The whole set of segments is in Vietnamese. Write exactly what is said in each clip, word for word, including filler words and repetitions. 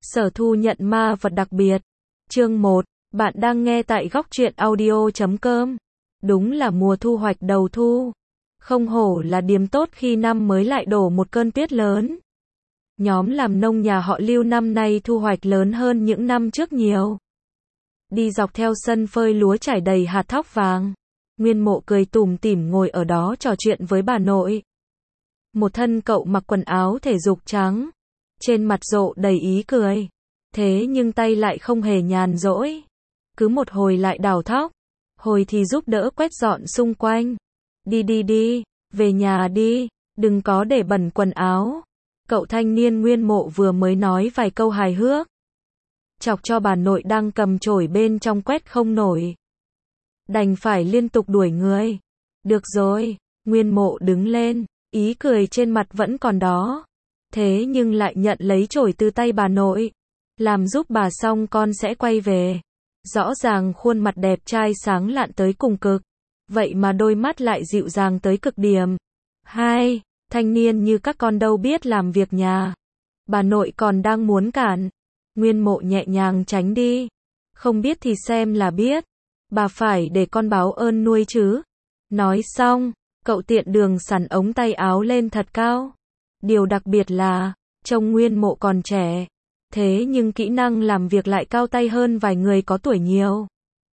Sở thu nhận ma vật đặc biệt. Chương một. Bạn đang nghe tại góc truyện audio chấm com. Đúng là mùa thu hoạch đầu thu. Không hổ là điểm tốt khi năm mới lại đổ một cơn tuyết lớn. Nhóm làm nông nhà họ Lưu năm nay thu hoạch lớn hơn những năm trước nhiều. Đi dọc theo sân phơi lúa trải đầy hạt thóc vàng. Nguyên Mộ cười tủm tỉm ngồi ở đó trò chuyện với bà nội. Một thân cậu mặc quần áo thể dục trắng. Trên mặt rộ đầy ý cười. Thế nhưng tay lại không hề nhàn rỗi. Cứ một hồi lại đào thóc. Hồi thì giúp đỡ quét dọn xung quanh. Đi đi đi, về nhà đi, đừng có để bẩn quần áo. Cậu thanh niên Nguyên Mộ vừa mới nói vài câu hài hước. Chọc cho bà nội đang cầm chổi bên trong quét không nổi. Đành phải liên tục đuổi người. Được rồi, Nguyên Mộ đứng lên, ý cười trên mặt vẫn còn đó. Thế nhưng lại nhận lấy chổi từ tay bà nội. Làm giúp bà xong con sẽ quay về. Rõ ràng khuôn mặt đẹp trai sáng lạn tới cùng cực. Vậy mà đôi mắt lại dịu dàng tới cực điểm. Hai, thanh niên như các con đâu biết làm việc nhà. Bà nội còn đang muốn cản. Nguyên Mộ nhẹ nhàng tránh đi. Không biết thì xem là biết. Bà phải để con báo ơn nuôi chứ. Nói xong, cậu tiện đường xắn ống tay áo lên thật cao. Điều đặc biệt là, trông Nguyên Mộ còn trẻ. Thế nhưng kỹ năng làm việc lại cao tay hơn vài người có tuổi nhiều.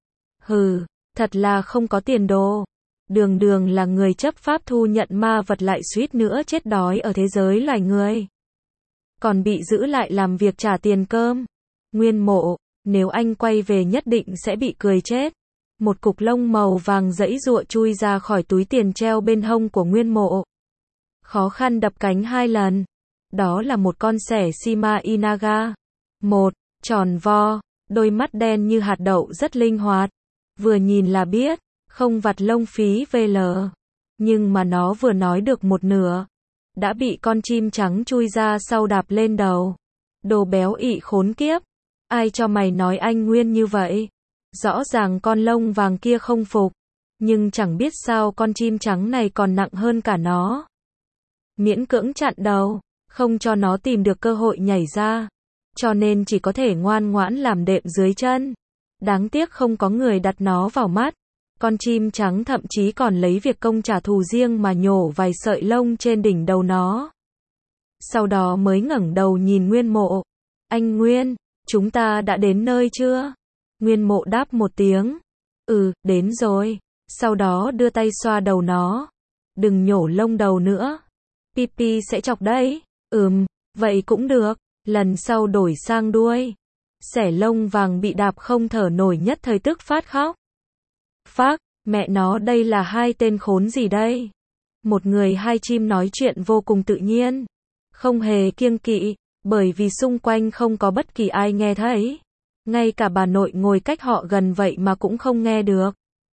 Hừ, thật là không có tiền đồ. Đường đường là người chấp pháp thu nhận ma vật lại suýt nữa chết đói ở thế giới loài người. Còn bị giữ lại làm việc trả tiền cơm. Nguyên Mộ, nếu anh quay về nhất định sẽ bị cười chết. Một cục lông màu vàng giãy giụa chui ra khỏi túi tiền treo bên hông của Nguyên Mộ. Khó khăn đập cánh hai lần. Đó là một con sẻ Shima Inaga. Một, tròn vo, đôi mắt đen như hạt đậu rất linh hoạt. Vừa nhìn là biết, không vặt lông phí vê lờ. Nhưng mà nó vừa nói được một nửa. Đã bị con chim trắng chui ra sau đạp lên đầu. Đồ béo ị khốn kiếp. Ai cho mày nói anh Nguyên như vậy? Rõ ràng con lông vàng kia không phục. Nhưng chẳng biết sao con chim trắng này còn nặng hơn cả nó. Miễn cưỡng chặn đầu. Không cho nó tìm được cơ hội nhảy ra. Cho nên chỉ có thể ngoan ngoãn làm đệm dưới chân. Đáng tiếc không có người đặt nó vào mắt. Con chim trắng thậm chí còn lấy việc công trả thù riêng mà nhổ vài sợi lông trên đỉnh đầu nó. Sau đó mới ngẩng đầu nhìn Nguyên Mộ. Anh Nguyên, chúng ta đã đến nơi chưa? Nguyên Mộ đáp một tiếng. Ừ, đến rồi. Sau đó đưa tay xoa đầu nó. Đừng nhổ lông đầu nữa. Pipi sẽ chọc đấy. Ừm, vậy cũng được. Lần sau đổi sang đuôi. Xẻ lông vàng bị đạp không thở nổi nhất thời tức phát khóc. Phác, mẹ nó đây là hai tên khốn gì đây? Một người hai chim nói chuyện vô cùng tự nhiên. Không hề kiêng kỵ, bởi vì xung quanh không có bất kỳ ai nghe thấy. Ngay cả bà nội ngồi cách họ gần vậy mà cũng không nghe được.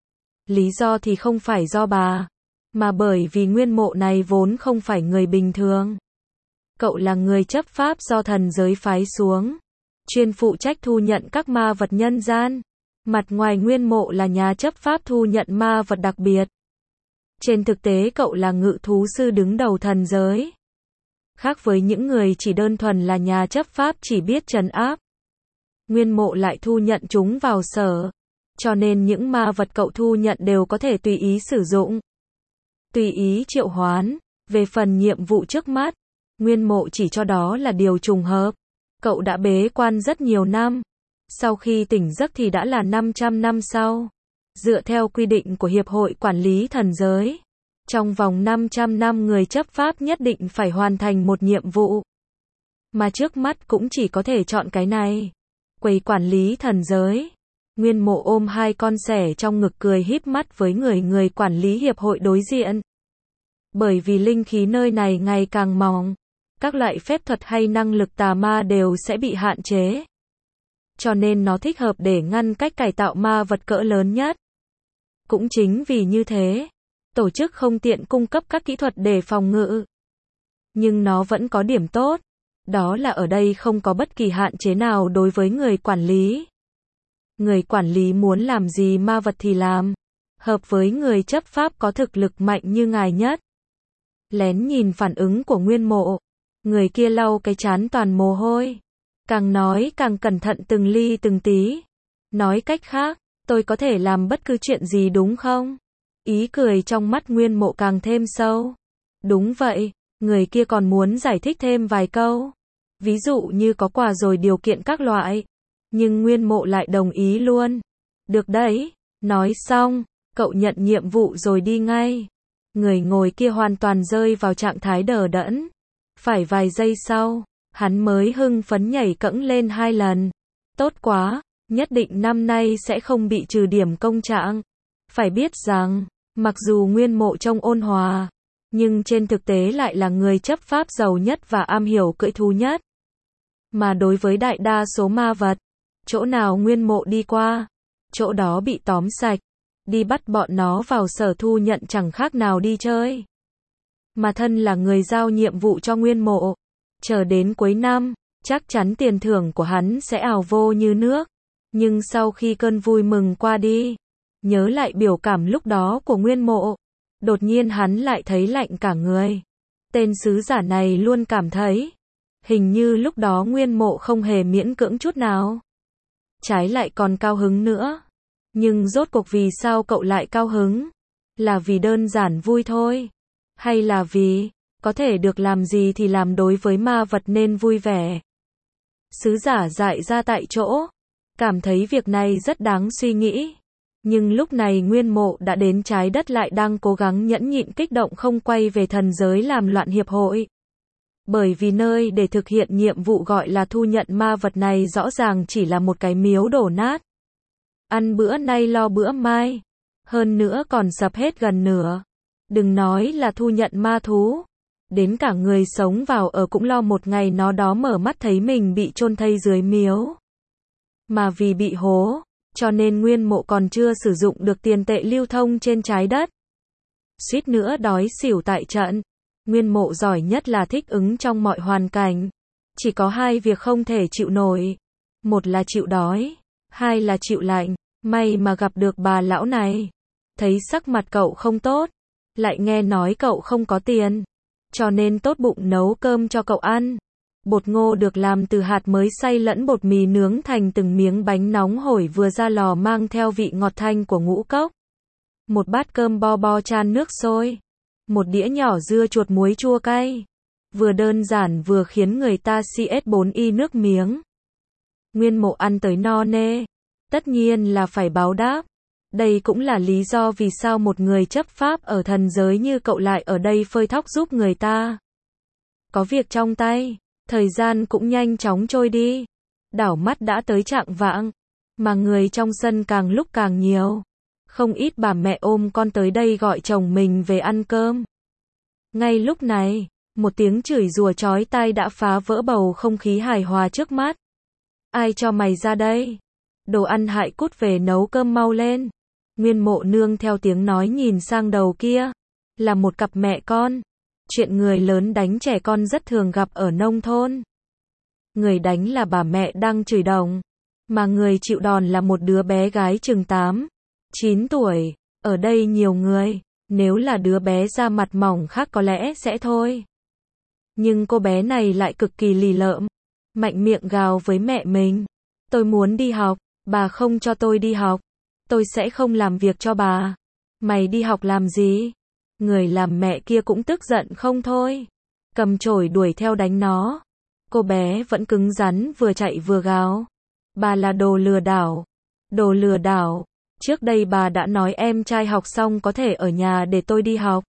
Lý do thì không phải do bà, mà bởi vì Nguyên Mộ này vốn không phải người bình thường. Cậu là người chấp pháp do thần giới phái xuống. Chuyên phụ trách thu nhận các ma vật nhân gian. Mặt ngoài Nguyên Mộ là nhà chấp pháp thu nhận ma vật đặc biệt. Trên thực tế cậu là ngự thú sư đứng đầu thần giới. Khác với những người chỉ đơn thuần là nhà chấp pháp chỉ biết trấn áp. Nguyên Mộ lại thu nhận chúng vào sở. Cho nên những ma vật cậu thu nhận đều có thể tùy ý sử dụng. Tùy ý triệu hoán. Về phần nhiệm vụ trước mắt, Nguyên Mộ chỉ cho đó là điều trùng hợp. Cậu đã bế quan rất nhiều năm. Sau khi tỉnh giấc thì đã là năm trăm năm sau. Dựa theo quy định của Hiệp hội Quản lý Thần Giới. Trong vòng năm trăm năm người chấp pháp nhất định phải hoàn thành một nhiệm vụ. Mà trước mắt cũng chỉ có thể chọn cái này. Quầy quản lý thần giới. Nguyên Mộ ôm hai con sẻ trong ngực cười híp mắt với người người quản lý hiệp hội đối diện. Bởi vì linh khí nơi này ngày càng mỏng. Các loại phép thuật hay năng lực tà ma đều sẽ bị hạn chế. Cho nên nó thích hợp để ngăn cách cải tạo ma vật cỡ lớn nhất. Cũng chính vì như thế, tổ chức không tiện cung cấp các kỹ thuật để phòng ngự. Nhưng nó vẫn có điểm tốt. Đó là ở đây không có bất kỳ hạn chế nào đối với người quản lý. Người quản lý muốn làm gì ma vật thì làm. Hợp với người chấp pháp có thực lực mạnh như ngài nhất. Lén nhìn phản ứng của Nguyên Mộ. Người kia lau cái trán toàn mồ hôi. Càng nói càng cẩn thận từng ly từng tí. Nói cách khác, tôi có thể làm bất cứ chuyện gì đúng không? Ý cười trong mắt Nguyên Mộ càng thêm sâu. Đúng vậy, người kia còn muốn giải thích thêm vài câu. Ví dụ như có quà rồi điều kiện các loại. Nhưng Nguyên Mộ lại đồng ý luôn. Được đấy, nói xong, cậu nhận nhiệm vụ rồi đi ngay. Người ngồi kia hoàn toàn rơi vào trạng thái đờ đẫn. Phải vài giây sau, hắn mới hưng phấn nhảy cẫng lên hai lần. Tốt quá, nhất định năm nay sẽ không bị trừ điểm công trạng. Phải biết rằng, mặc dù Nguyên Mộ trông ôn hòa, nhưng trên thực tế lại là người chấp pháp giàu nhất và am hiểu cưỡi thú nhất. Mà đối với đại đa số ma vật, chỗ nào Nguyên Mộ đi qua, chỗ đó bị tóm sạch. Đi bắt bọn nó vào sở thu nhận chẳng khác nào đi chơi. Mà thân là người giao nhiệm vụ cho Nguyên Mộ, chờ đến cuối năm, chắc chắn tiền thưởng của hắn sẽ ào vô như nước. Nhưng sau khi cơn vui mừng qua đi, nhớ lại biểu cảm lúc đó của Nguyên Mộ, đột nhiên hắn lại thấy lạnh cả người. Tên sứ giả này luôn cảm thấy, hình như lúc đó Nguyên Mộ không hề miễn cưỡng chút nào. Trái lại còn cao hứng nữa. Nhưng rốt cuộc vì sao cậu lại cao hứng? Là vì đơn giản vui thôi? Hay là vì, có thể được làm gì thì làm đối với ma vật nên vui vẻ? Sứ giả dại ra tại chỗ, cảm thấy việc này rất đáng suy nghĩ. Nhưng lúc này Nguyên Mộ đã đến trái đất lại đang cố gắng nhẫn nhịn kích động không quay về thần giới làm loạn hiệp hội. Bởi vì nơi để thực hiện nhiệm vụ gọi là thu nhận ma vật này rõ ràng chỉ là một cái miếu đổ nát. Ăn bữa nay lo bữa mai. Hơn nữa còn sập hết gần nửa. Đừng nói là thu nhận ma thú. Đến cả người sống vào ở cũng lo một ngày nó đó mở mắt thấy mình bị chôn thây dưới miếu. Mà vì bị hố, cho nên Nguyên Mộ còn chưa sử dụng được tiền tệ lưu thông trên trái đất. Suýt nữa đói xỉu tại trận. Nguyên Mộ giỏi nhất là thích ứng trong mọi hoàn cảnh. Chỉ có hai việc không thể chịu nổi. Một là chịu đói, hai là chịu lạnh. May mà gặp được bà lão này. Thấy sắc mặt cậu không tốt, lại nghe nói cậu không có tiền, cho nên tốt bụng nấu cơm cho cậu ăn. Bột ngô được làm từ hạt mới xay lẫn bột mì nướng thành từng miếng bánh nóng hổi vừa ra lò mang theo vị ngọt thanh của ngũ cốc. Một bát cơm bo bo chan nước sôi. Một đĩa nhỏ dưa chuột muối chua cay. Vừa đơn giản vừa khiến người ta xê ét bốn y nước miếng. Nguyên Mộ ăn tới no nê. Tất nhiên là phải báo đáp. Đây cũng là lý do vì sao một người chấp pháp ở thần giới như cậu lại ở đây phơi thóc giúp người ta. Có việc trong tay, thời gian cũng nhanh chóng trôi đi. Đảo mắt đã tới trạng vạng, mà người trong sân càng lúc càng nhiều. Không ít bà mẹ ôm con tới đây gọi chồng mình về ăn cơm. Ngay lúc này, một tiếng chửi rủa chói tai đã phá vỡ bầu không khí hài hòa trước mắt. Ai cho mày ra đây? Đồ ăn hại cút về nấu cơm mau lên. Nguyên Mộ nương theo tiếng nói nhìn sang đầu kia. Là một cặp mẹ con. Chuyện người lớn đánh trẻ con rất thường gặp ở nông thôn. Người đánh là bà mẹ đang chửi đồng. Mà người chịu đòn là một đứa bé gái chừng tám, chín tuổi. Ở đây nhiều người. Nếu là đứa bé da mặt mỏng khác có lẽ sẽ thôi. Nhưng cô bé này lại cực kỳ lì lợm. Mạnh miệng gào với mẹ mình. Tôi muốn đi học. Bà không cho tôi đi học. Tôi sẽ không làm việc cho bà. Mày đi học làm gì? Người làm mẹ kia cũng tức giận không thôi. Cầm chổi đuổi theo đánh nó. Cô bé vẫn cứng rắn vừa chạy vừa gào. Bà là đồ lừa đảo. Đồ lừa đảo. Trước đây bà đã nói em trai học xong có thể ở nhà để tôi đi học.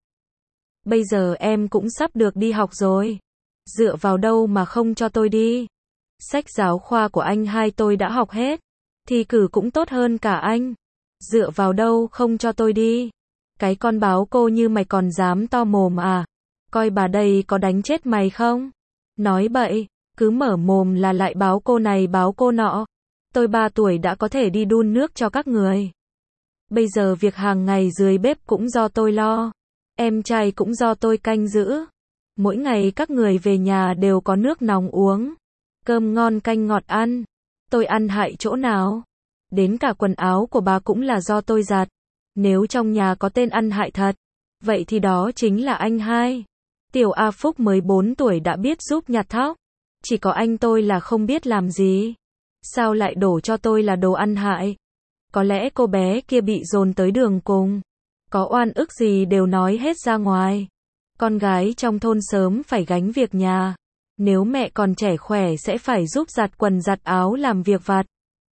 Bây giờ em cũng sắp được đi học rồi. Dựa vào đâu mà không cho tôi đi? Sách giáo khoa của anh hai tôi đã học hết. Thi cử cũng tốt hơn cả anh. Dựa vào đâu không cho tôi đi? Cái con báo cô như mày còn dám to mồm à? Coi bà đây có đánh chết mày không? Nói bậy, cứ mở mồm là lại báo cô này báo cô nọ. Tôi ba tuổi đã có thể đi đun nước cho các người. Bây giờ việc hàng ngày dưới bếp cũng do tôi lo. Em trai cũng do tôi canh giữ. Mỗi ngày các người về nhà đều có nước nóng uống. Cơm ngon canh ngọt ăn. Tôi ăn hại chỗ nào? Đến cả quần áo của bà cũng là do tôi giặt. Nếu trong nhà có tên ăn hại thật, vậy thì đó chính là anh hai. Tiểu A Phúc mới bốn tuổi đã biết giúp nhặt thóc. Chỉ có anh tôi là không biết làm gì. Sao lại đổ cho tôi là đồ ăn hại? Có lẽ cô bé kia bị dồn tới đường cùng. Có oan ức gì đều nói hết ra ngoài. Con gái trong thôn sớm phải gánh việc nhà. Nếu mẹ còn trẻ khỏe sẽ phải giúp giặt quần giặt áo làm việc vặt.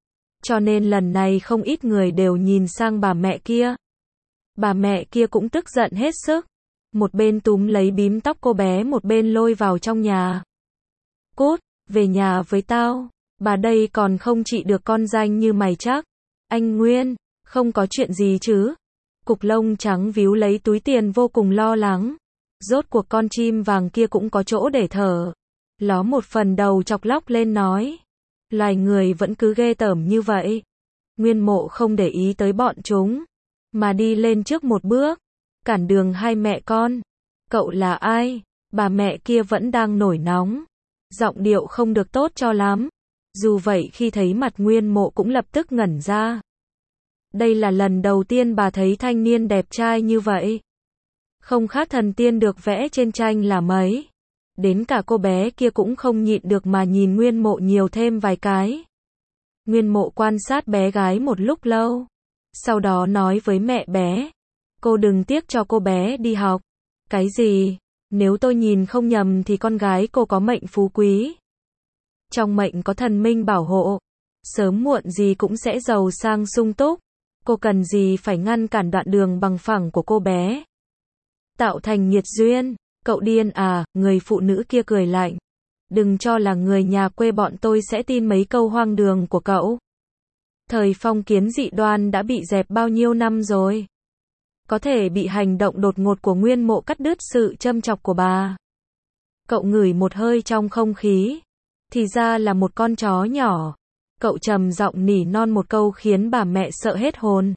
Cho nên lần này không ít người đều nhìn sang bà mẹ kia. Bà mẹ kia cũng tức giận hết sức. Một bên túm lấy bím tóc cô bé, một bên lôi vào trong nhà. Cút, về nhà với tao. Bà đây còn không trị được con danh như mày chắc. Anh Nguyên, không có chuyện gì chứ? Cục lông trắng víu lấy túi tiền vô cùng lo lắng. Rốt cuộc con chim vàng kia cũng có chỗ để thở. Ló một phần đầu chọc lóc lên nói. Loài người vẫn cứ ghê tởm như vậy. Nguyên Mộ không để ý tới bọn chúng, mà đi lên trước một bước, cản đường hai mẹ con. Cậu là ai? Bà mẹ kia vẫn đang nổi nóng. Giọng điệu không được tốt cho lắm. Dù vậy khi thấy mặt Nguyên Mộ cũng lập tức ngẩn ra. Đây là lần đầu tiên bà thấy thanh niên đẹp trai như vậy. Không khác thần tiên được vẽ trên tranh là mấy. Đến cả cô bé kia cũng không nhịn được mà nhìn Nguyên Mộ nhiều thêm vài cái. Nguyên Mộ quan sát bé gái một lúc lâu. Sau đó nói với mẹ bé. Cô đừng tiếc cho cô bé đi học. Cái gì? Nếu tôi nhìn không nhầm thì con gái cô có mệnh phú quý. Trong mệnh có thần minh bảo hộ. Sớm muộn gì cũng sẽ giàu sang sung túc. Cô cần gì phải ngăn cản đoạn đường bằng phẳng của cô bé. Tạo thành nghiệt duyên. Cậu điên à, người phụ nữ kia cười lạnh. Đừng cho là người nhà quê bọn tôi sẽ tin mấy câu hoang đường của cậu. Thời phong kiến dị đoan đã bị dẹp bao nhiêu năm rồi. Có thể bị hành động đột ngột của Nguyên Mộ cắt đứt sự châm chọc của bà. Cậu ngửi một hơi trong không khí. Thì ra là một con chó nhỏ. Cậu trầm giọng nỉ non một câu khiến bà mẹ sợ hết hồn.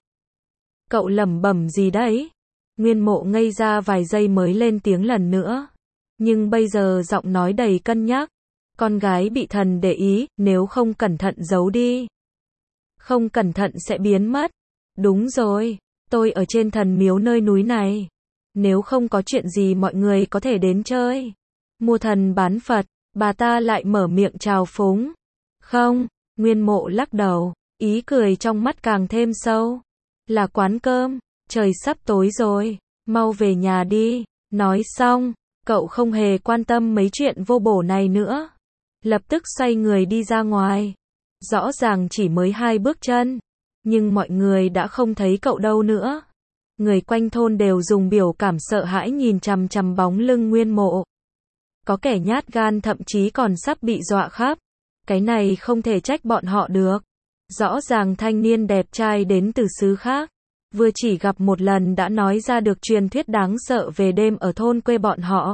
Cậu lẩm bẩm gì đấy? Nguyên Mộ ngây ra vài giây mới lên tiếng lần nữa. Nhưng bây giờ giọng nói đầy cân nhắc. Con gái bị thần để ý, nếu không cẩn thận giấu đi. Không cẩn thận sẽ biến mất. Đúng rồi, tôi ở trên thần miếu nơi núi này. Nếu không có chuyện gì mọi người có thể đến chơi. Mua thần bán Phật, bà ta lại mở miệng trào phúng. Không, Nguyên Mộ lắc đầu, ý cười trong mắt càng thêm sâu. Là quán cơm, trời sắp tối rồi, mau về nhà đi. Nói xong, cậu không hề quan tâm mấy chuyện vô bổ này nữa. Lập tức xoay người đi ra ngoài. Rõ ràng chỉ mới hai bước chân. Nhưng mọi người đã không thấy cậu đâu nữa. Người quanh thôn đều dùng biểu cảm sợ hãi nhìn chằm chằm bóng lưng Nguyên Mộ. Có kẻ nhát gan thậm chí còn sắp bị dọa khắp. Cái này không thể trách bọn họ được. Rõ ràng thanh niên đẹp trai đến từ xứ khác. Vừa chỉ gặp một lần đã nói ra được truyền thuyết đáng sợ về đêm ở thôn quê bọn họ.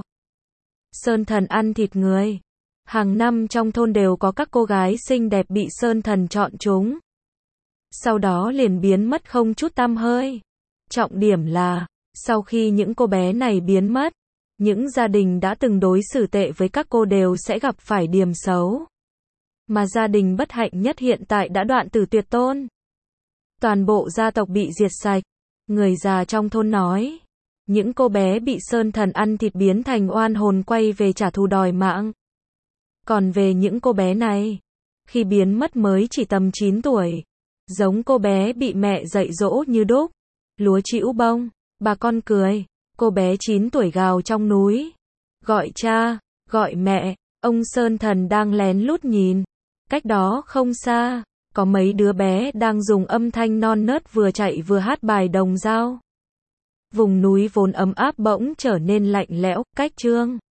Sơn thần ăn thịt người. Hàng năm trong thôn đều có các cô gái xinh đẹp bị sơn thần chọn chúng. Sau đó liền biến mất không chút tăm hơi. Trọng điểm là, sau khi những cô bé này biến mất, những gia đình đã từng đối xử tệ với các cô đều sẽ gặp phải điểm xấu. Mà gia đình bất hạnh nhất hiện tại đã đoạn tử tuyệt tôn. Toàn bộ gia tộc bị diệt sạch. Người già trong thôn nói. Những cô bé bị sơn thần ăn thịt biến thành oan hồn quay về trả thù đòi mạng. Còn về những cô bé này, khi biến mất mới chỉ tầm chín tuổi. Giống cô bé bị mẹ dạy dỗ như đúc. Lúa chĩu bông, bà con cười. Cô bé chín tuổi gào trong núi. Gọi cha, gọi mẹ. Ông sơn thần đang lén lút nhìn. Cách đó không xa, có mấy đứa bé đang dùng âm thanh non nớt vừa chạy vừa hát bài đồng dao. Vùng núi vốn ấm áp bỗng trở nên lạnh lẽo, cách chương.